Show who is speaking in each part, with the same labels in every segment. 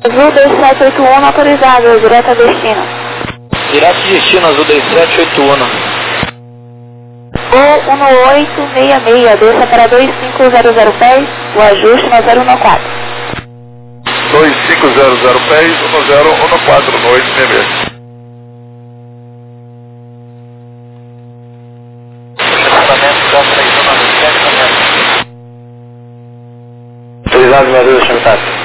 Speaker 1: Azul 2781 autorizado, direto a destino.
Speaker 2: Direto de destino, Azul 2781.
Speaker 1: Voo 1866, desça para 2500 pés, o ajuste no 014.
Speaker 3: 2500 pés, 1014 no 866.
Speaker 2: Autorizado, meu Deus, deixa eu estar.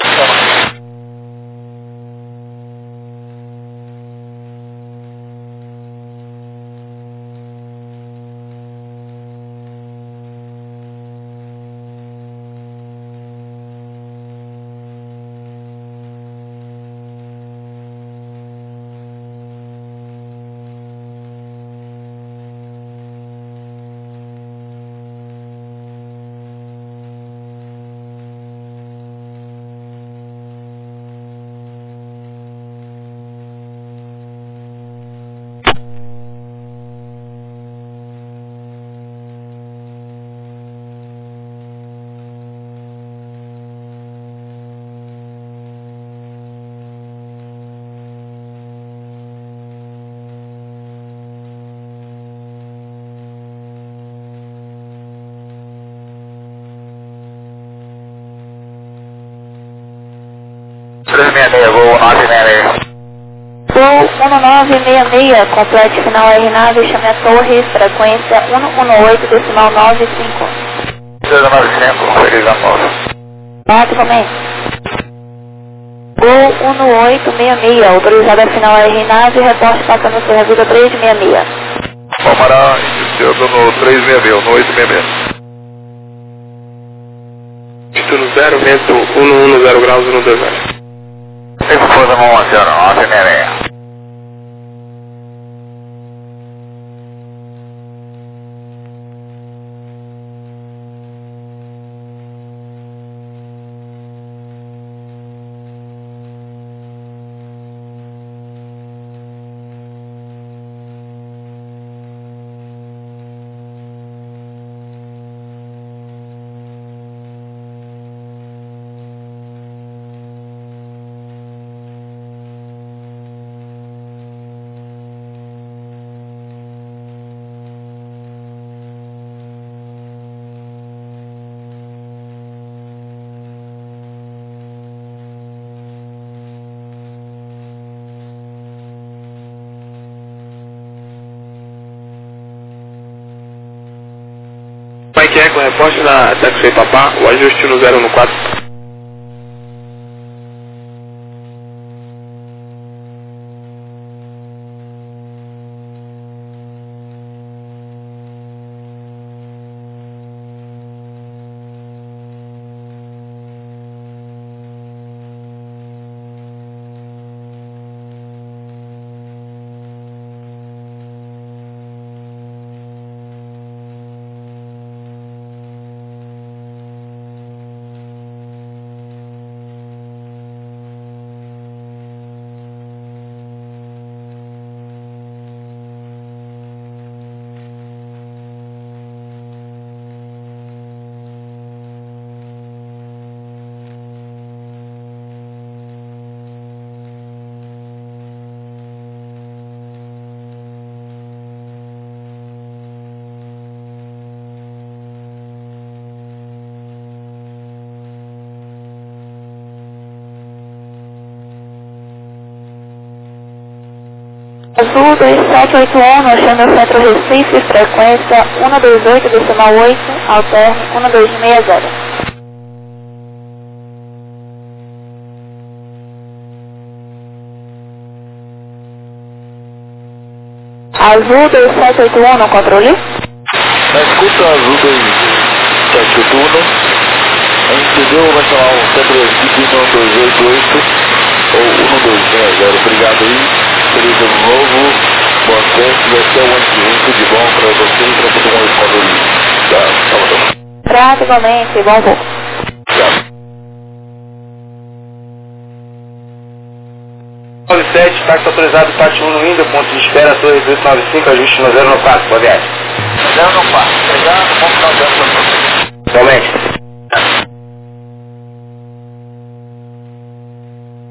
Speaker 3: Voo 966.
Speaker 1: Voo 1966, complete final RNAV, chame a torre, frequência 118, decimal 95.
Speaker 3: 095, feliz ano novo.
Speaker 1: Praticamente. Voo 1866, autorizada final RNAV, reporte passando sua revista 366.
Speaker 3: Palmará, iniciando no 366, no 866.
Speaker 4: Destino 0, vento 110 graus, 120.
Speaker 3: Esposa 966.
Speaker 4: Mike Echo, reporte da Taxi Papá, o ajuste no 014.
Speaker 1: Azul 2781, chame o centro Recife, frequência 128, decimal 8, alterne 1260. Azul 2781 no controle?
Speaker 3: Na escuta Azul 2781, a gente entendeu, vai chamar um centro Recife 1288 ou 1260. Obrigado aí. Feliz ano novo, boa sorte, vai ser um ano que vem, tudo de bom para você e para todo mundo da Salvador.
Speaker 1: Praticamente, bom voo.
Speaker 3: Obrigado.
Speaker 2: 97, táxi autorizado, parte 1 no Índia, ponto de espera, torre 295, ajuste no 094, boa viagem.
Speaker 3: 094, obrigado, bom final de ano para você.
Speaker 2: Igualmente.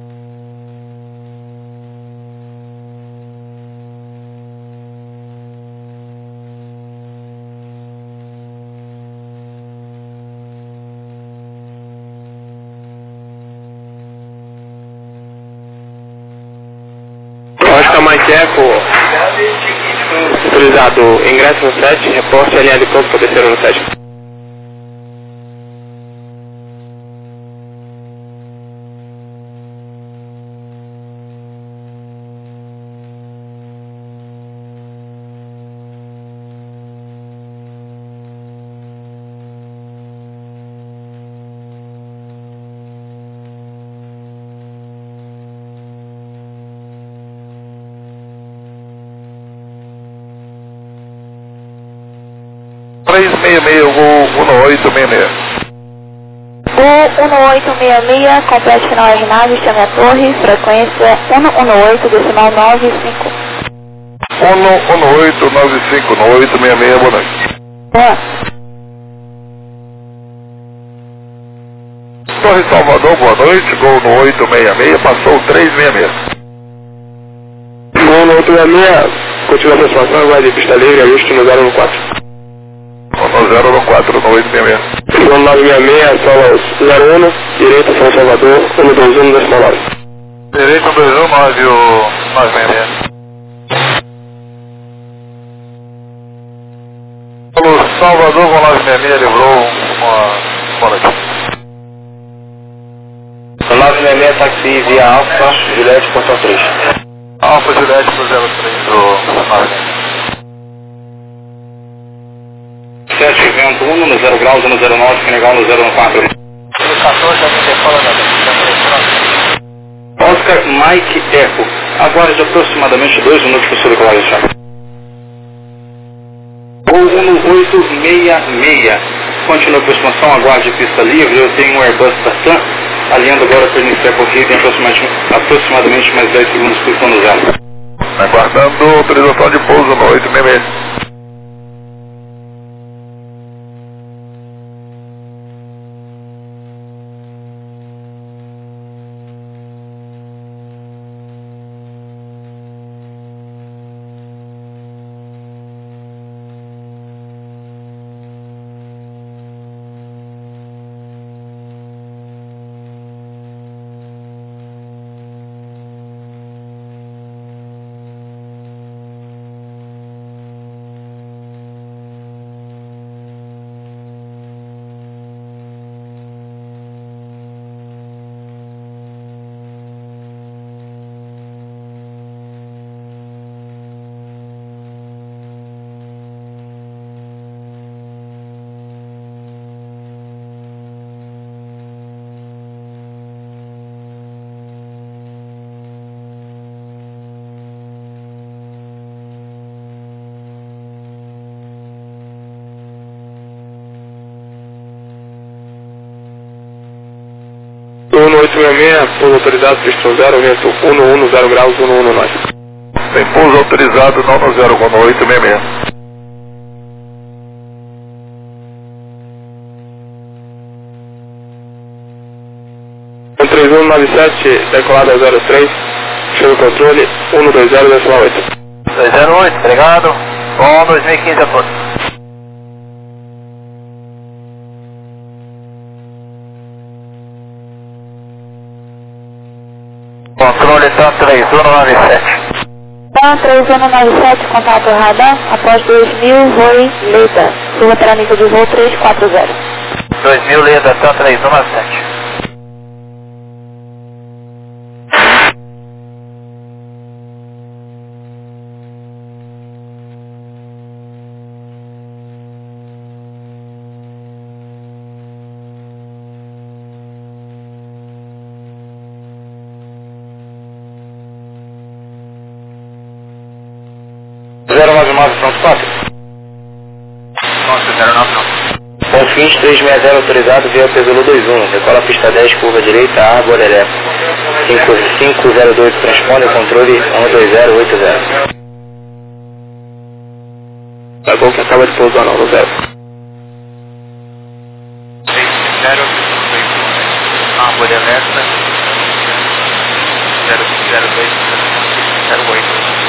Speaker 4: Mike Eco, autorizado, ingresso no 7, reporte LA de pronto para descer no 7.
Speaker 1: Gol 1866, complete final R9, chame a torre, frequência 118, decimal 95.
Speaker 3: 11895, no 866, boa noite.
Speaker 1: Boa.
Speaker 3: Torre Salvador, boa noite, gol no 866, passou 366.
Speaker 4: Gol no 866, continua a aproximação, vai de pista livre, ajuste no 014.
Speaker 3: No 014, no 866.
Speaker 4: Gol 966, solas 01, direita São Salvador, 121, decimal 9.
Speaker 3: Direito 219, o 966. O Salvador com 966 livrou uma bola aqui.
Speaker 2: 966, táxi via Alfa, Juliette, Portão 3.
Speaker 3: Alfa Juliette pro 03 do 966.
Speaker 2: 7, vento 1, no 0 graus, no 09, Senegal, no 014.
Speaker 3: 14, alguém decola na
Speaker 2: Oscar Mike Eco, aguarde aproximadamente 2 minutos para sua decolagem de chave. Gol 1866, continua a aproximação, aguarde pista livre, eu tenho um Airbus Tartan, alinhando agora para iniciar a corrida em aproximadamente mais 10 segundos por plano zero.
Speaker 3: Aguardando autorização de pouso no 866.
Speaker 4: Gol no 866, pouso autorizado, pista 0, vento 110 graus, 119.
Speaker 3: Tem pouso autorizado, não no 0, no 866.
Speaker 4: Com 3197, decolado ao 03, chama controle, 120, decimal 8.
Speaker 2: 208, obrigado. Bom 2015 a todos. Controle TAM 3197.
Speaker 1: TAM 3197, contato radar, após 2000, voe Leda, suba para nível de voo 340.
Speaker 2: 2000 Leda, TAM 3197. Pronto, 4.
Speaker 3: Nossa, 099.
Speaker 2: Ponto 20, 360 autorizado, via Pesolo 21. Decola a pista 10, curva direita, Árvore Elétrica. 5502, transponder, controle 12080.
Speaker 4: Tá bom que acaba de pousar no 0.
Speaker 3: 60, Árvore Elétrica. 002, 08.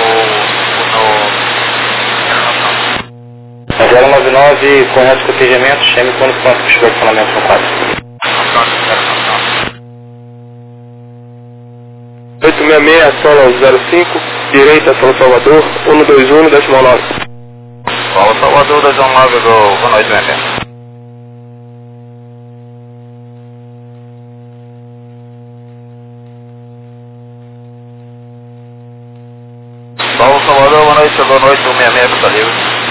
Speaker 2: A 099, correto cotejamento, chame quando pronto para o estacionamento no 4.
Speaker 4: 866, sola 05, direita, São Salvador, 121, 9.
Speaker 2: Paulo Salvador, 219 do 1866. Paulo Salvador, boa noite, chegou noite, 166, está livre.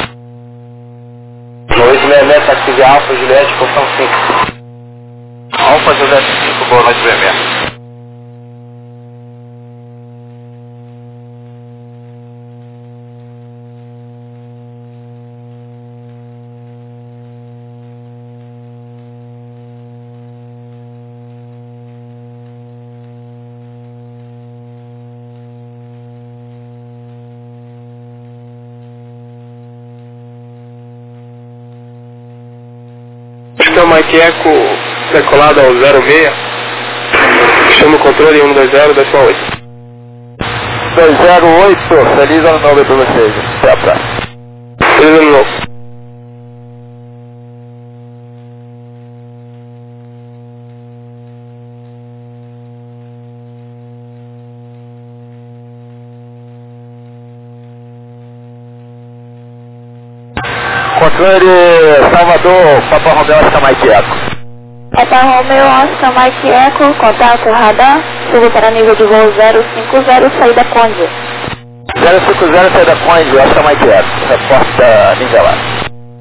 Speaker 4: 866, táxi Alfa, Juliette, portão 5.
Speaker 2: Alfa Juliette 5, boa noite, 66.
Speaker 4: Então, Mike Eco, decolado ao 06. Chama o controle 120, 8.
Speaker 3: 208, feliz ano novo para vocês. Até a próxima.
Speaker 4: Feliz ano novo.
Speaker 3: Controle Salvador, Papa Romeu, Oscar Mike Eco.
Speaker 1: Papa Romeu, Oscar Mike Eco, contato radar, subo para nível de voo 050, saída Conde.
Speaker 3: 050, saída Conde, Oscar Mike Eco. Resposta nivelada.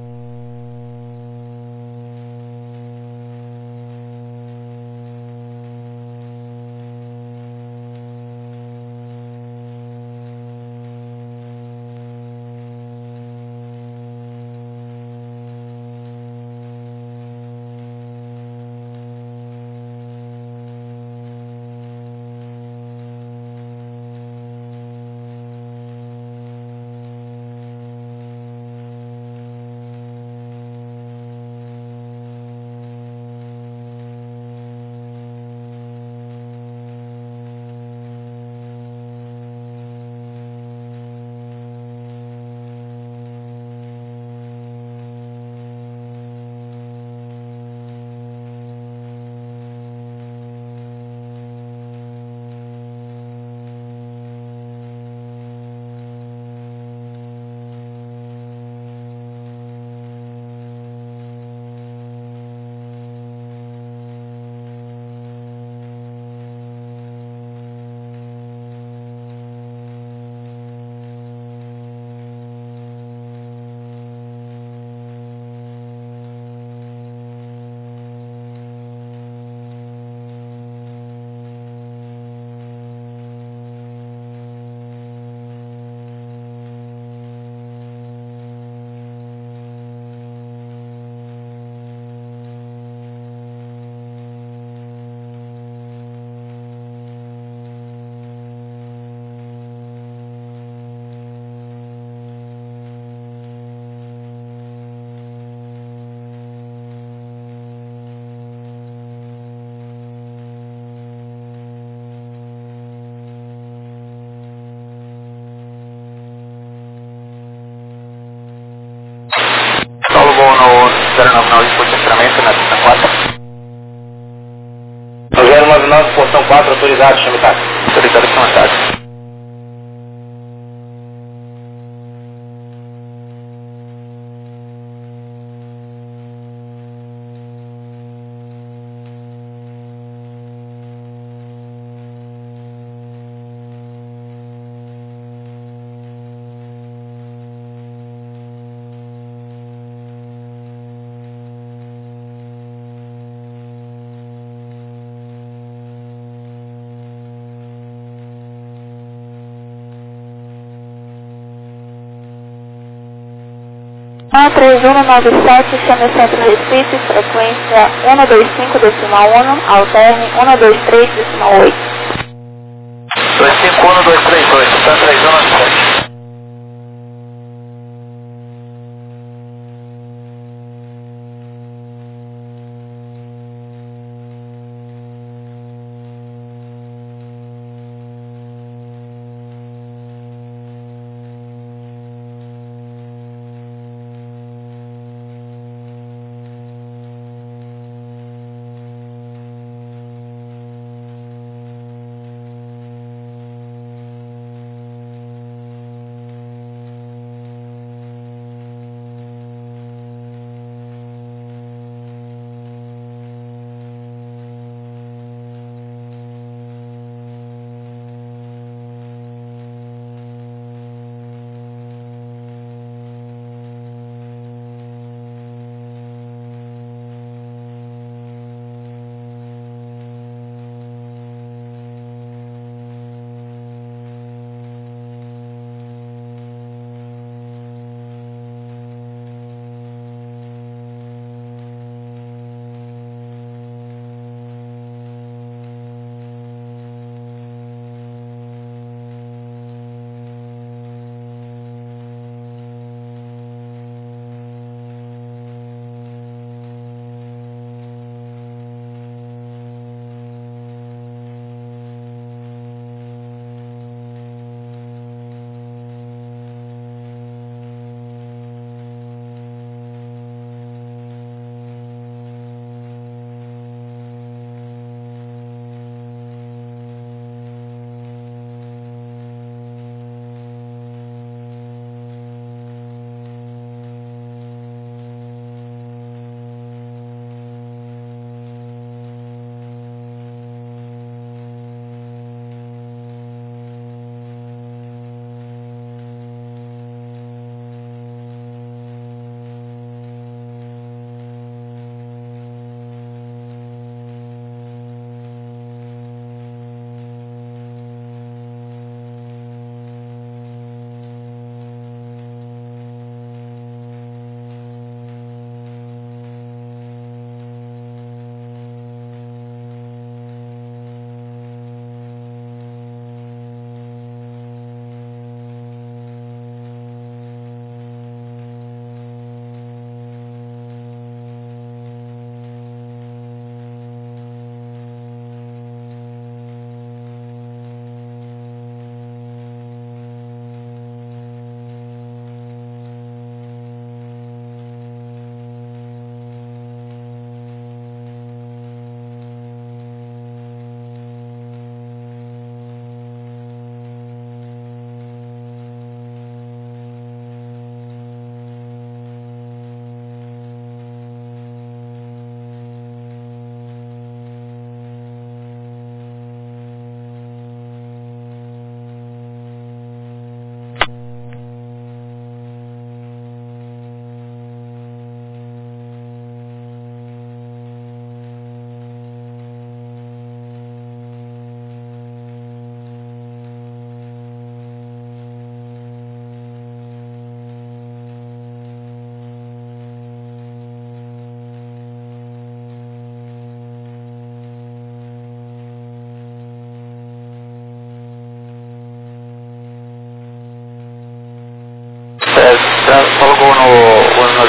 Speaker 2: Paulo Gol no 099 de posicionamento na pista 4. 099, portão 4, autoridade, chame táxi. Autoridade, chame táxi.
Speaker 1: A 3197, chame o centro Recife, frequência 125 decimal 1, alterne 123 decimal 8.
Speaker 2: 251238, está 3197.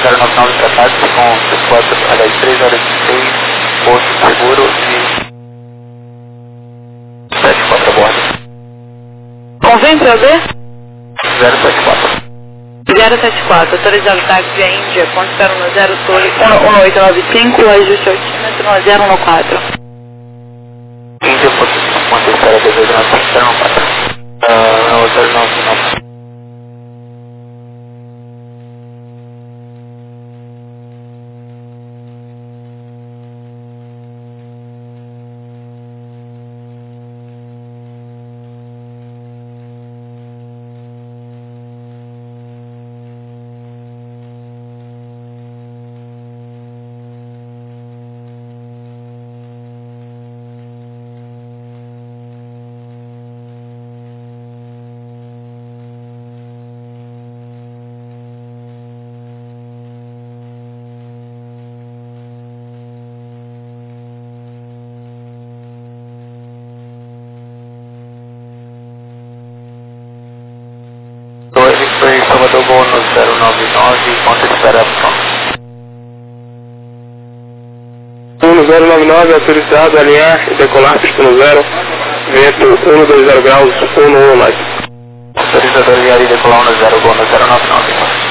Speaker 3: 099 para táxi com 4, aliás, 3 horas e 6, posto seguro e 74 a bordo.
Speaker 1: Convém para ver?
Speaker 3: 074.
Speaker 1: 074, autorizado táxi via Índia, ponto 010, Torre 1895, ajuste altímetro 1014.
Speaker 3: Índia, ponto espera 094. Não, 099. Foi Salvador Gol no 099, ponto de espera pronto.
Speaker 4: 1099, autorizado, alinhar e decolar, pista no 0, vento 120 graus, 11 mais.
Speaker 3: Autorizador alinhar e decolar no 0 Gol no 099.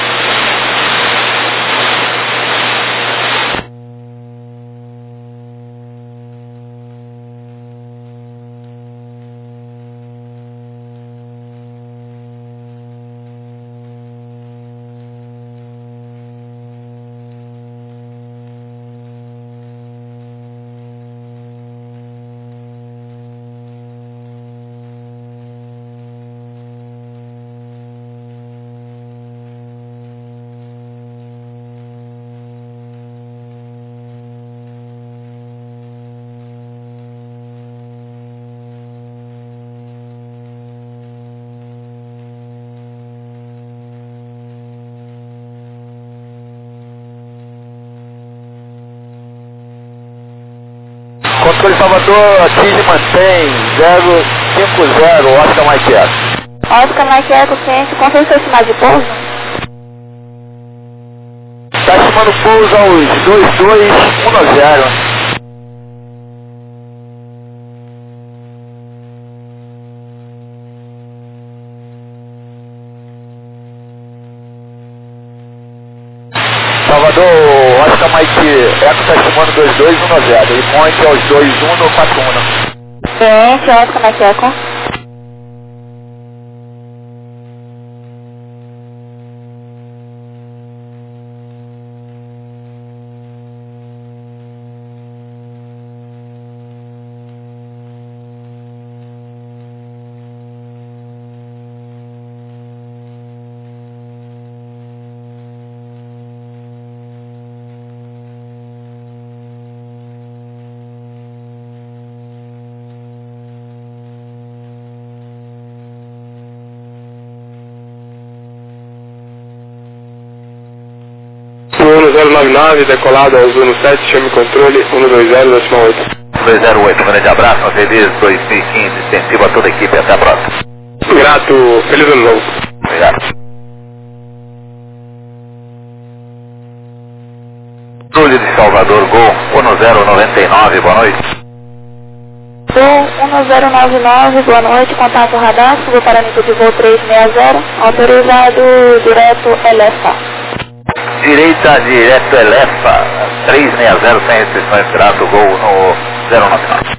Speaker 3: Controle Salvador, atinge e mantém 050, Oscar Mike Eco.
Speaker 1: Oscar Mike Eco, ciente, confere seu sinal de pouso?
Speaker 3: Está estimando pouso aos 2210. Salvador, Oscar Mike Eco está estimando 2210, ele ponte aos 21 no 41.
Speaker 1: Ciente, Oscar Mike Eco.
Speaker 4: Uno 099, decolado aos 17, chame controle 120,8.
Speaker 3: 208, um grande abraço, feliz 2015, extensivo a toda a equipe, até a próxima.
Speaker 4: Grato, feliz ano novo.
Speaker 3: Obrigado. Controle de Salvador, Gol 1099, boa noite.
Speaker 1: Gol 1099, boa noite, contato radar, subo parâmetro de voo 360, autorizado direto LFA.
Speaker 3: Direita, direto Elefa, 360, sem restrições, grato, Gol no 099.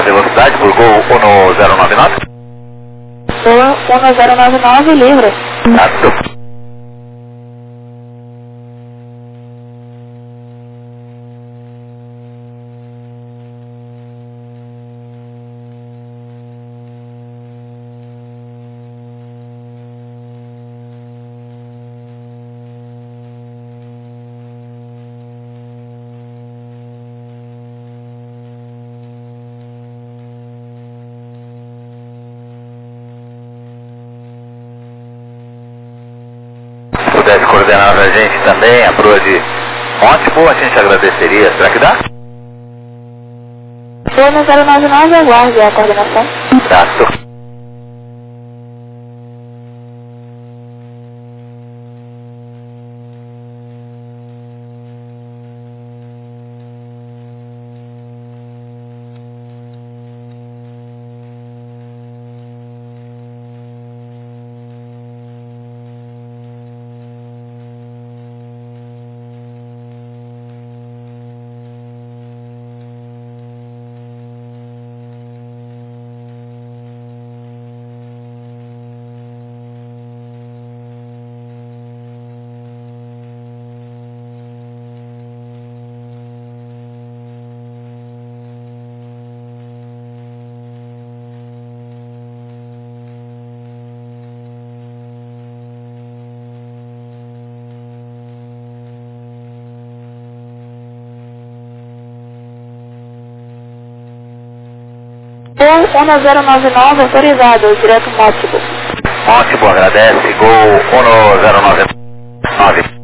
Speaker 3: velocidade por Gol 1099.
Speaker 1: Gol 1099, livre.
Speaker 3: Certo. Se pudesse coordenar a gente também, a proa de Ótimo, a gente agradeceria. Será que dá?
Speaker 1: Gol 1099, aguarde a coordenação.
Speaker 3: Certo.
Speaker 1: Gol 1099, autorizado, direto Mótico.
Speaker 3: Ótimo, agradece. Gol 1099.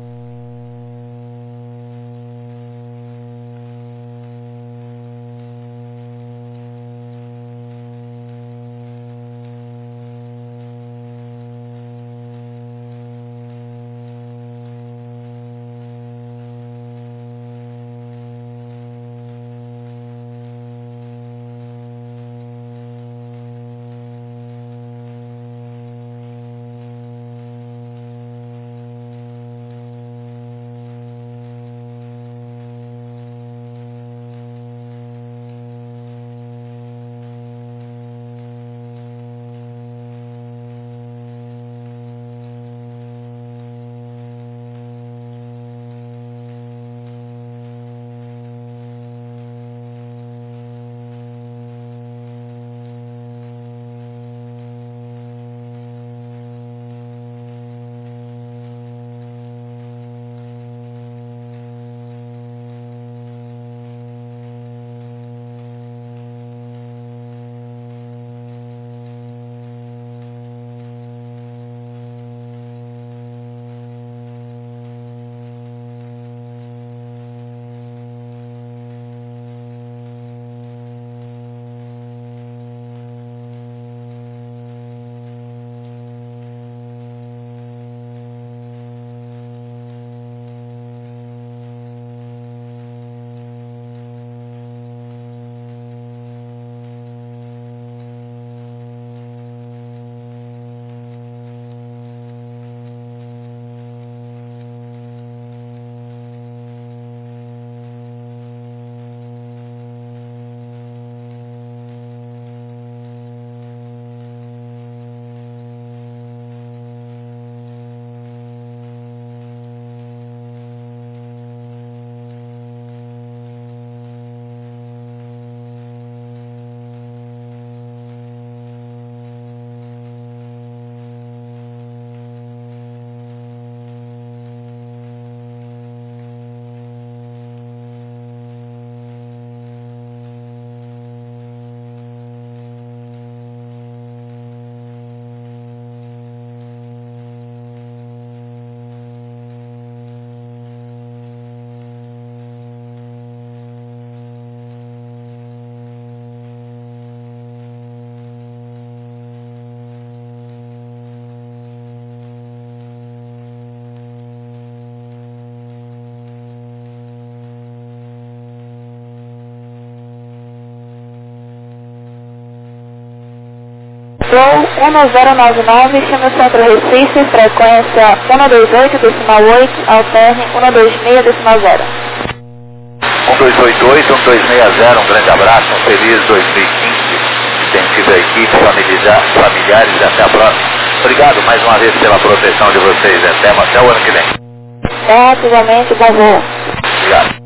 Speaker 1: Gol 1099, chama o Centro Recife, frequência 128,8, alterne 126,0.
Speaker 3: 1288, 1260, um grande abraço, um feliz 2015. Tem sido a equipe, familiares e até a próxima. Obrigado mais uma vez pela proteção de vocês. Até o ano que vem.
Speaker 1: Certo, igualmente, bom voo.
Speaker 3: Obrigado.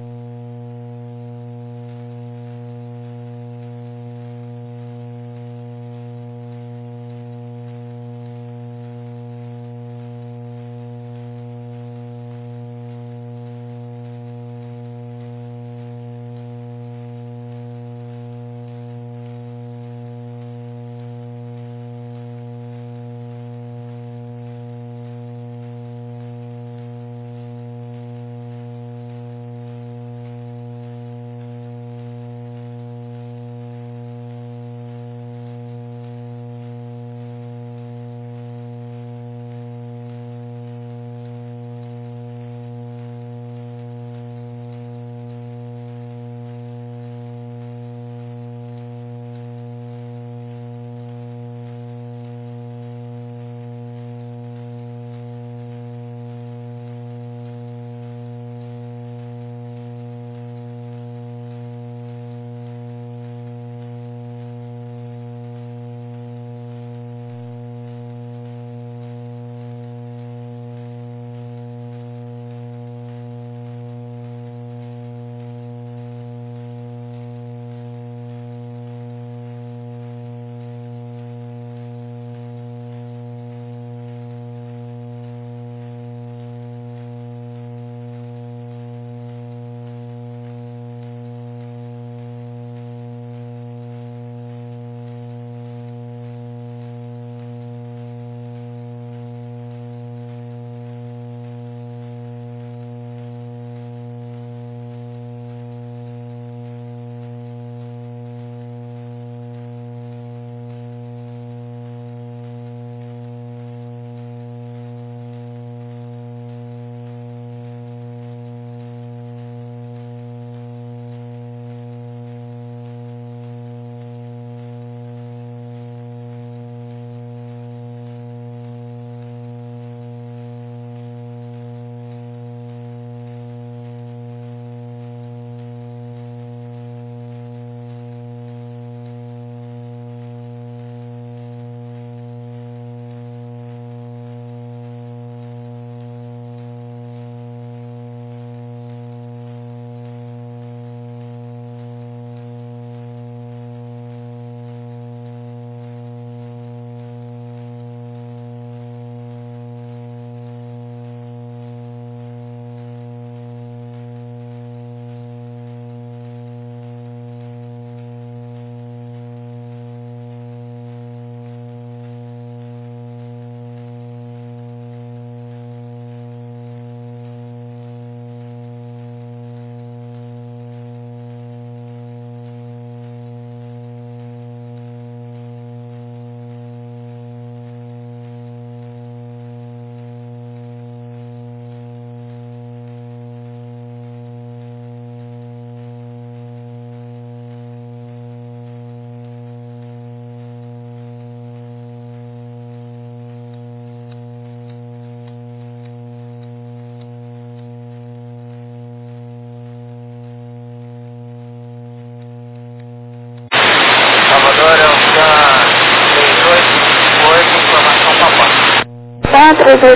Speaker 1: Pan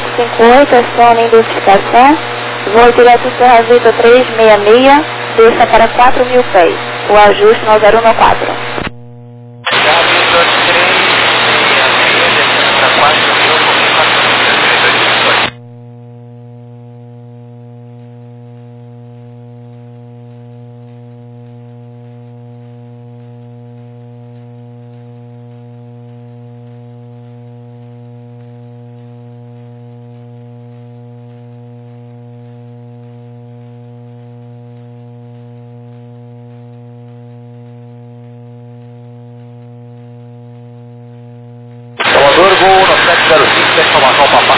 Speaker 1: 3858, aciona identificação, voo direto Serra Vitor 366, desça para 4.000 pés, o ajuste no 014.
Speaker 3: Serra Vitor 366, descendo para 4.000, comigo 4.032. Salvador, voo 9705, informação Papá.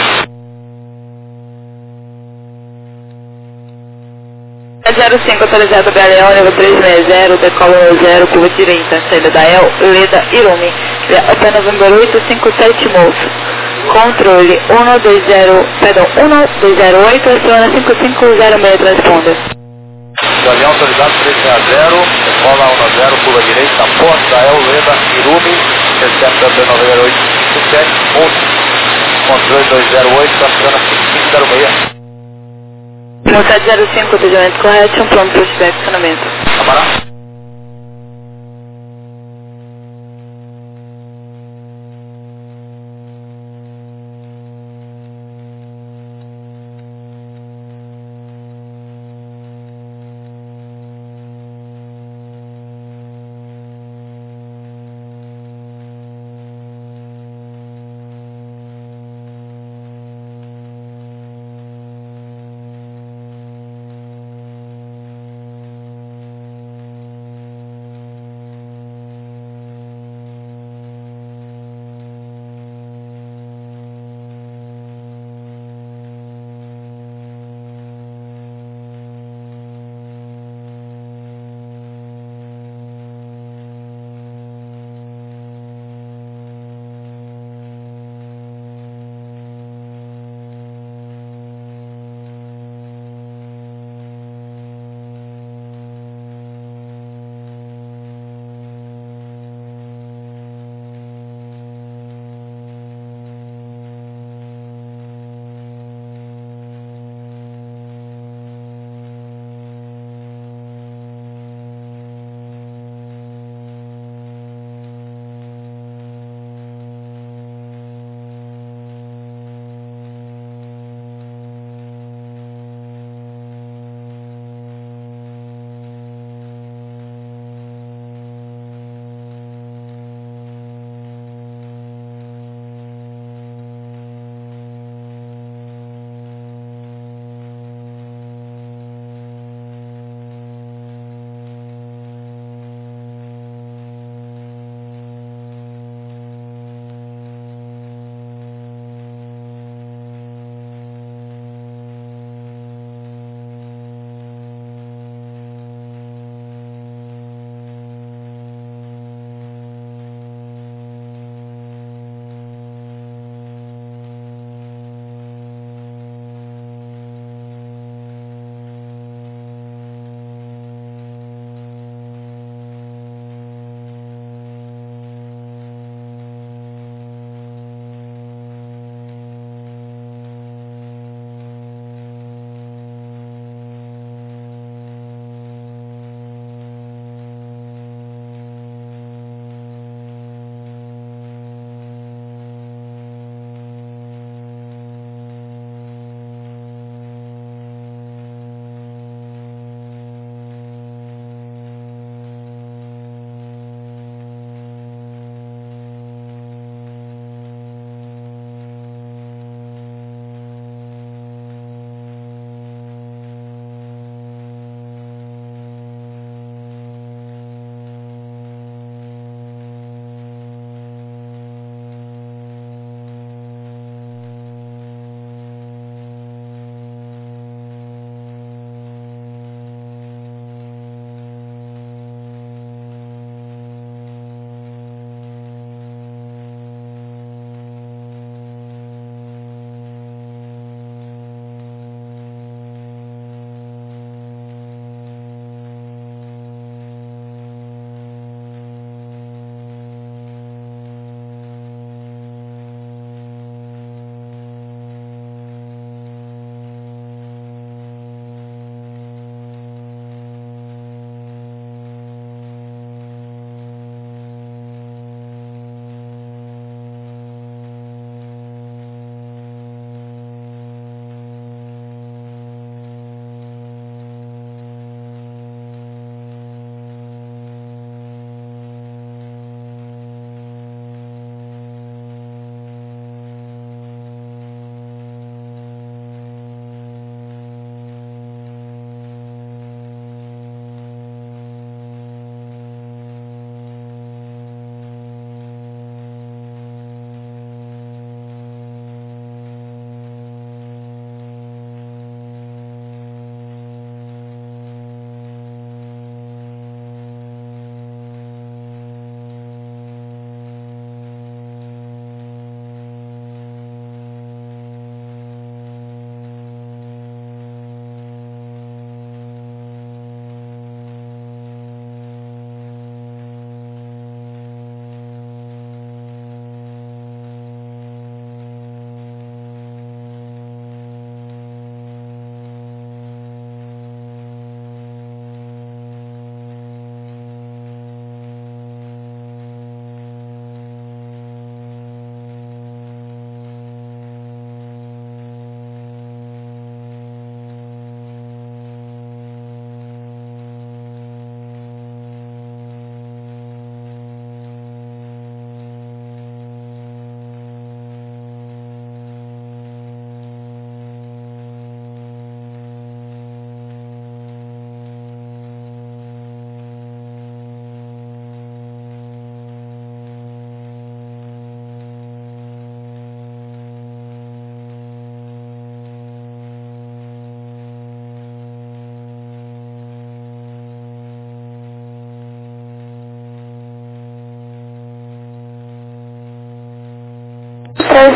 Speaker 1: 05 autorizado Galeão, nível 360, decola 0, curva direita, saída da El, Leda, Irumi, Hotel November 857 Moço. Controle 1208, aciona 5506, transponder.
Speaker 3: Galeão autorizado 360, escola 10, curva direita, Porta Elveda, Irumi, recepta B90857, controle 208, Santana 5506.
Speaker 1: No 705, atendimento correto, pronto para o estacionamento.
Speaker 3: Camarada.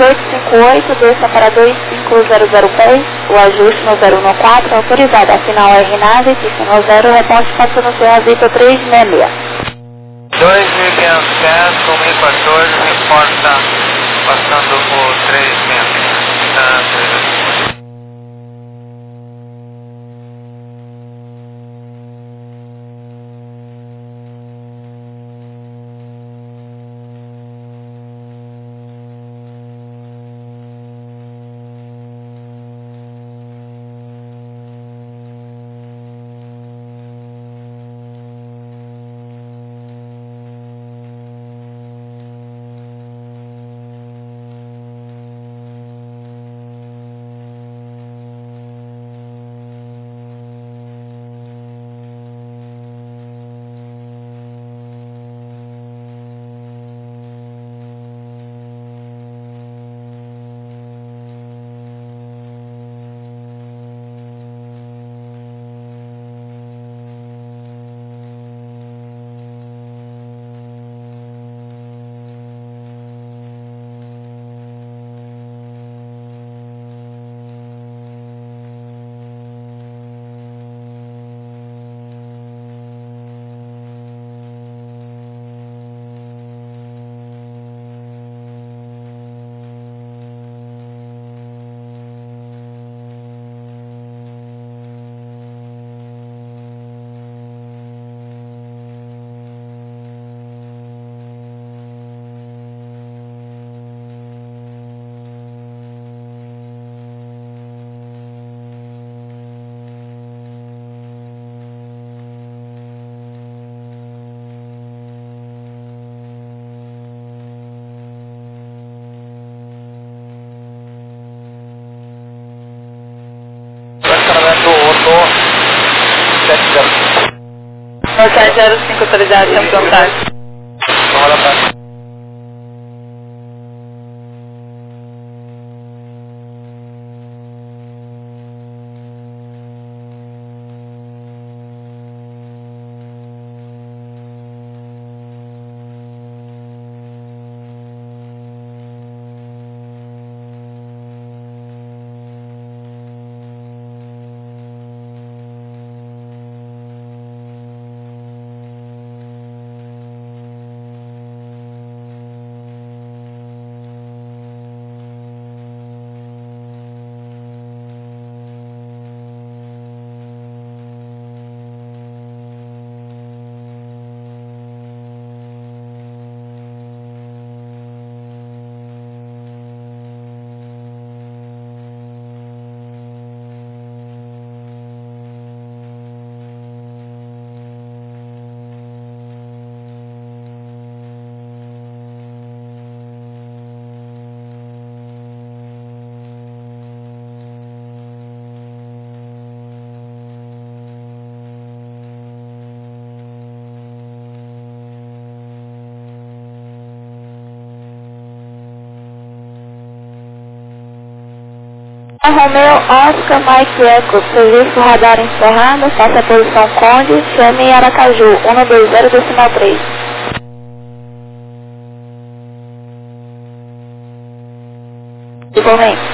Speaker 1: 3858, desça para 2500 pés, o ajuste no 014, autorizado. A final R nave, piscina 0, reporte passando seu Azito 366.
Speaker 5: 2500 pés, com 1014, reporta passando o 366.
Speaker 1: No 705 autorizado, tem contato. Romeo Oscar Mike Echo, serviço radar encerrado, faça a posição Conde, chame em Aracaju, 120,3. Igualmente.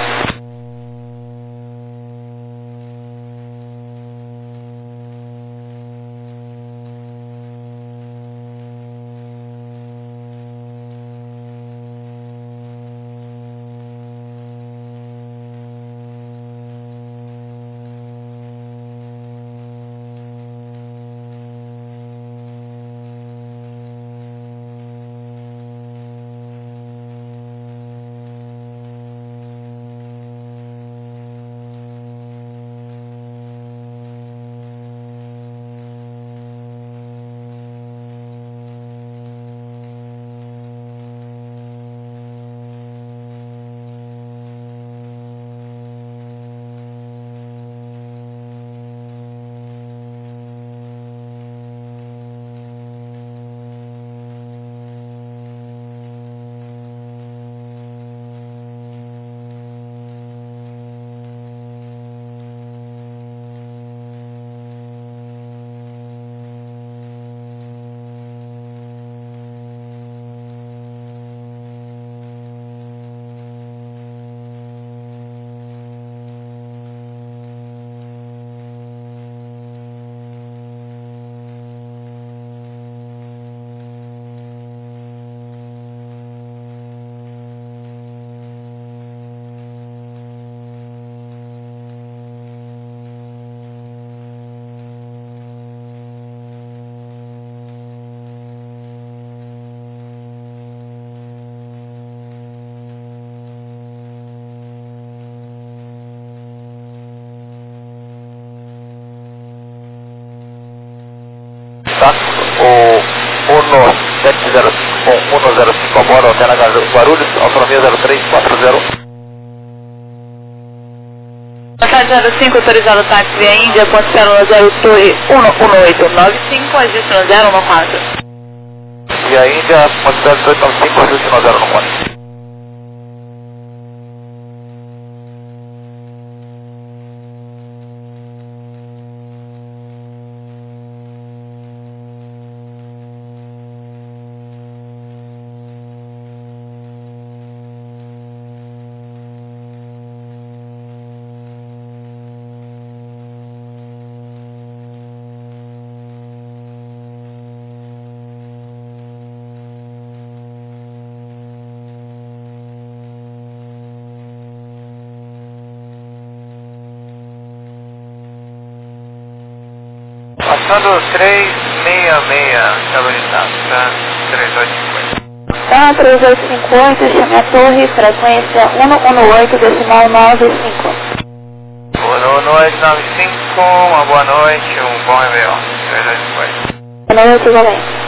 Speaker 3: turno 705 105 agora, Hotel Guarulhos, autonomia 0340.
Speaker 1: Passagem 05, autorizado táxi via Índia, ponto célula 0 Torre 11895, ajuste no 014.
Speaker 3: E a Índia, ponto 1895, ajuste no 014.
Speaker 5: Passando 366, estabilizado, tá? 3850.
Speaker 1: Tá, 3858, chame a torre, frequência 118, decimal 95.
Speaker 5: 11895, uma boa noite, um bom Réveillon. 3850.
Speaker 1: Boa noite, Valente.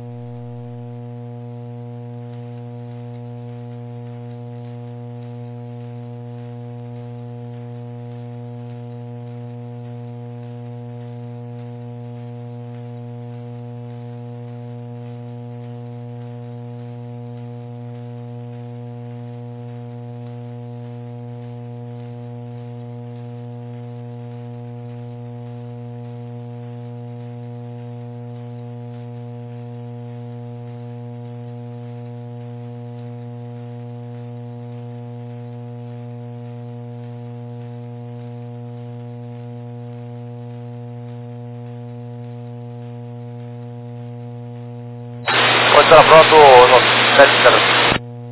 Speaker 3: Pode estar pronto no 705.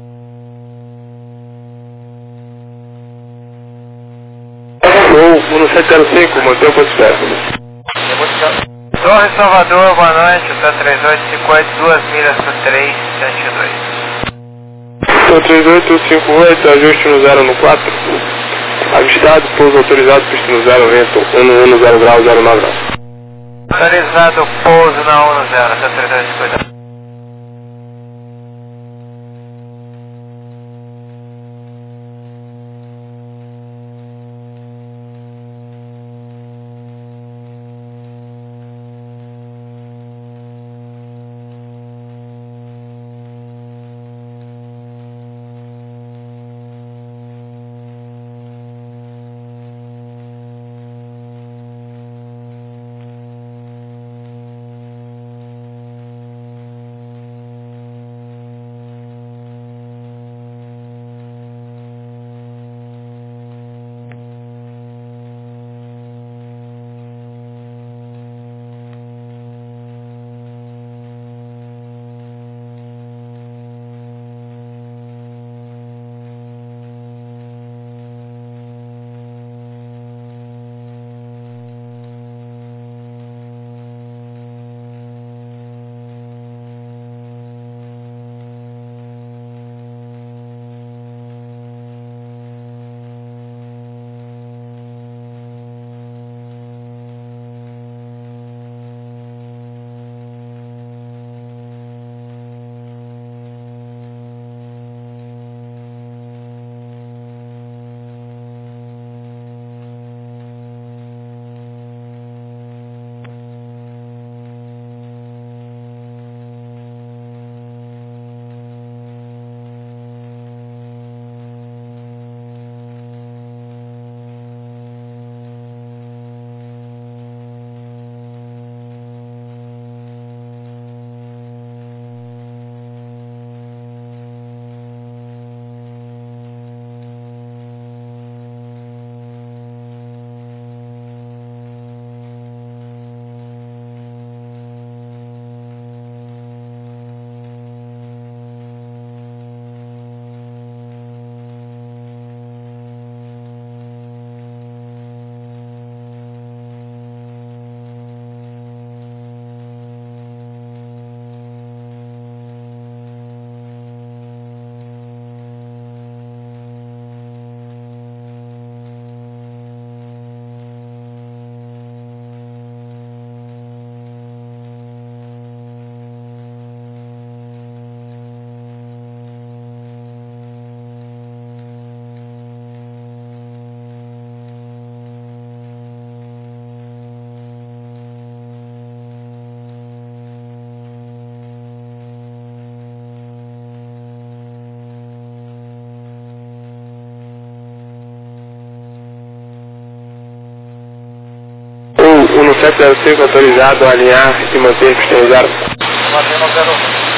Speaker 4: Gol 1705, mantém o ponto de espera.
Speaker 5: Torre Salvador, boa noite, tá 3858, 2 milhas por 372.
Speaker 4: Então 3858, ajuste no 0 no 4. Avistado, pouso autorizado, pista no 0, vento 110 graus, 09 graus.
Speaker 5: Autorizado pouso na 10, tá 3858.
Speaker 4: 1705 autorizado a alinhar e manter pistão 0.
Speaker 5: Mantendo 0.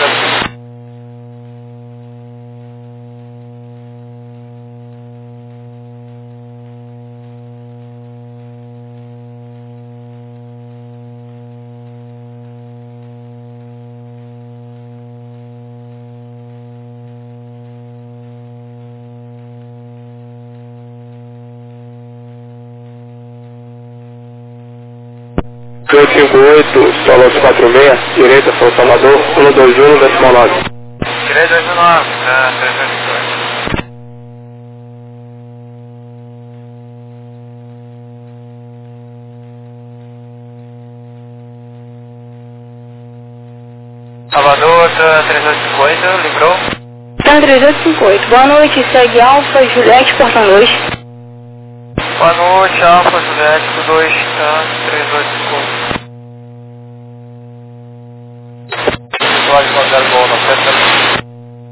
Speaker 4: Solo 46, direita São Salvador, 121, decimal 9.
Speaker 5: Direita 29, 382. Salvador, 3858, livrou.
Speaker 1: Tan 3858, boa noite, segue Alfa, Juliette, Portão 2.
Speaker 5: Boa noite, Alfa, Juliette, 2, 3858. Pode mandar gol na festa.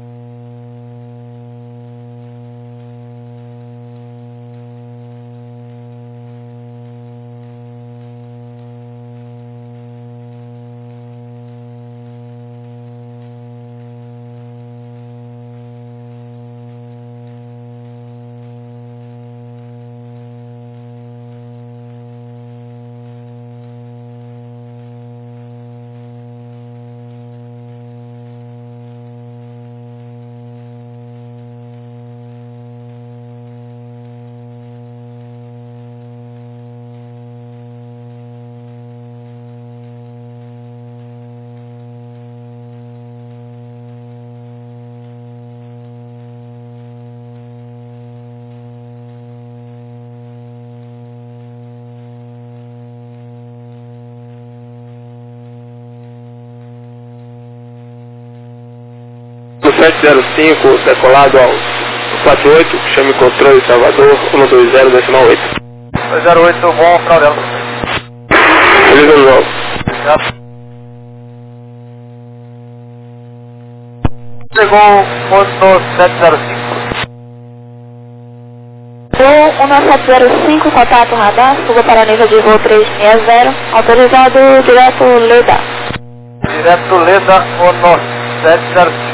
Speaker 4: No 705, decolado ao 48, chame controle Salvador, 120, decimal 8.
Speaker 5: 208, bom, final dela.
Speaker 4: Feliz ano novo.
Speaker 5: Chegou no 705.
Speaker 1: Voo 1705, contato radar, suba para nível de voo 360, autorizado direto Leda.
Speaker 5: Direto Leda, no 705.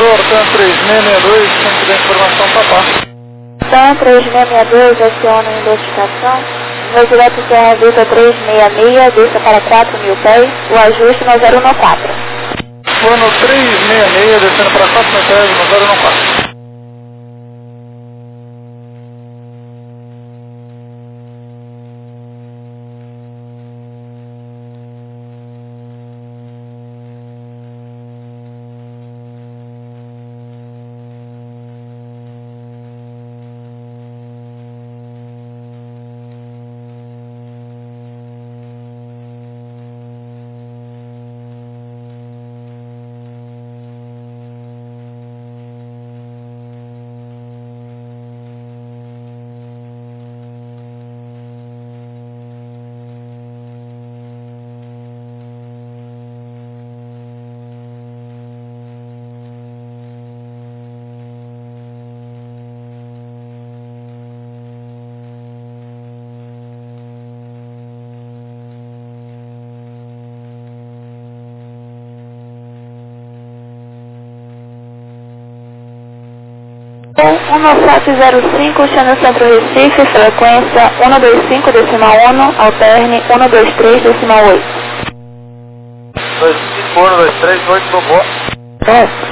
Speaker 3: TAN 3662, centro de informação Papá.
Speaker 1: TAN 3662, aciona a identificação. Voo direto Serra Vita 366, desça para 4.000 pés, o ajuste no 014.
Speaker 3: Vou no 366, descendo para 4.000 pés, no 014.
Speaker 1: Voo 1705, chama Centro Recife, frequência 125,1, alterne 123,8.
Speaker 5: 25, 123, 8, boa.
Speaker 1: É.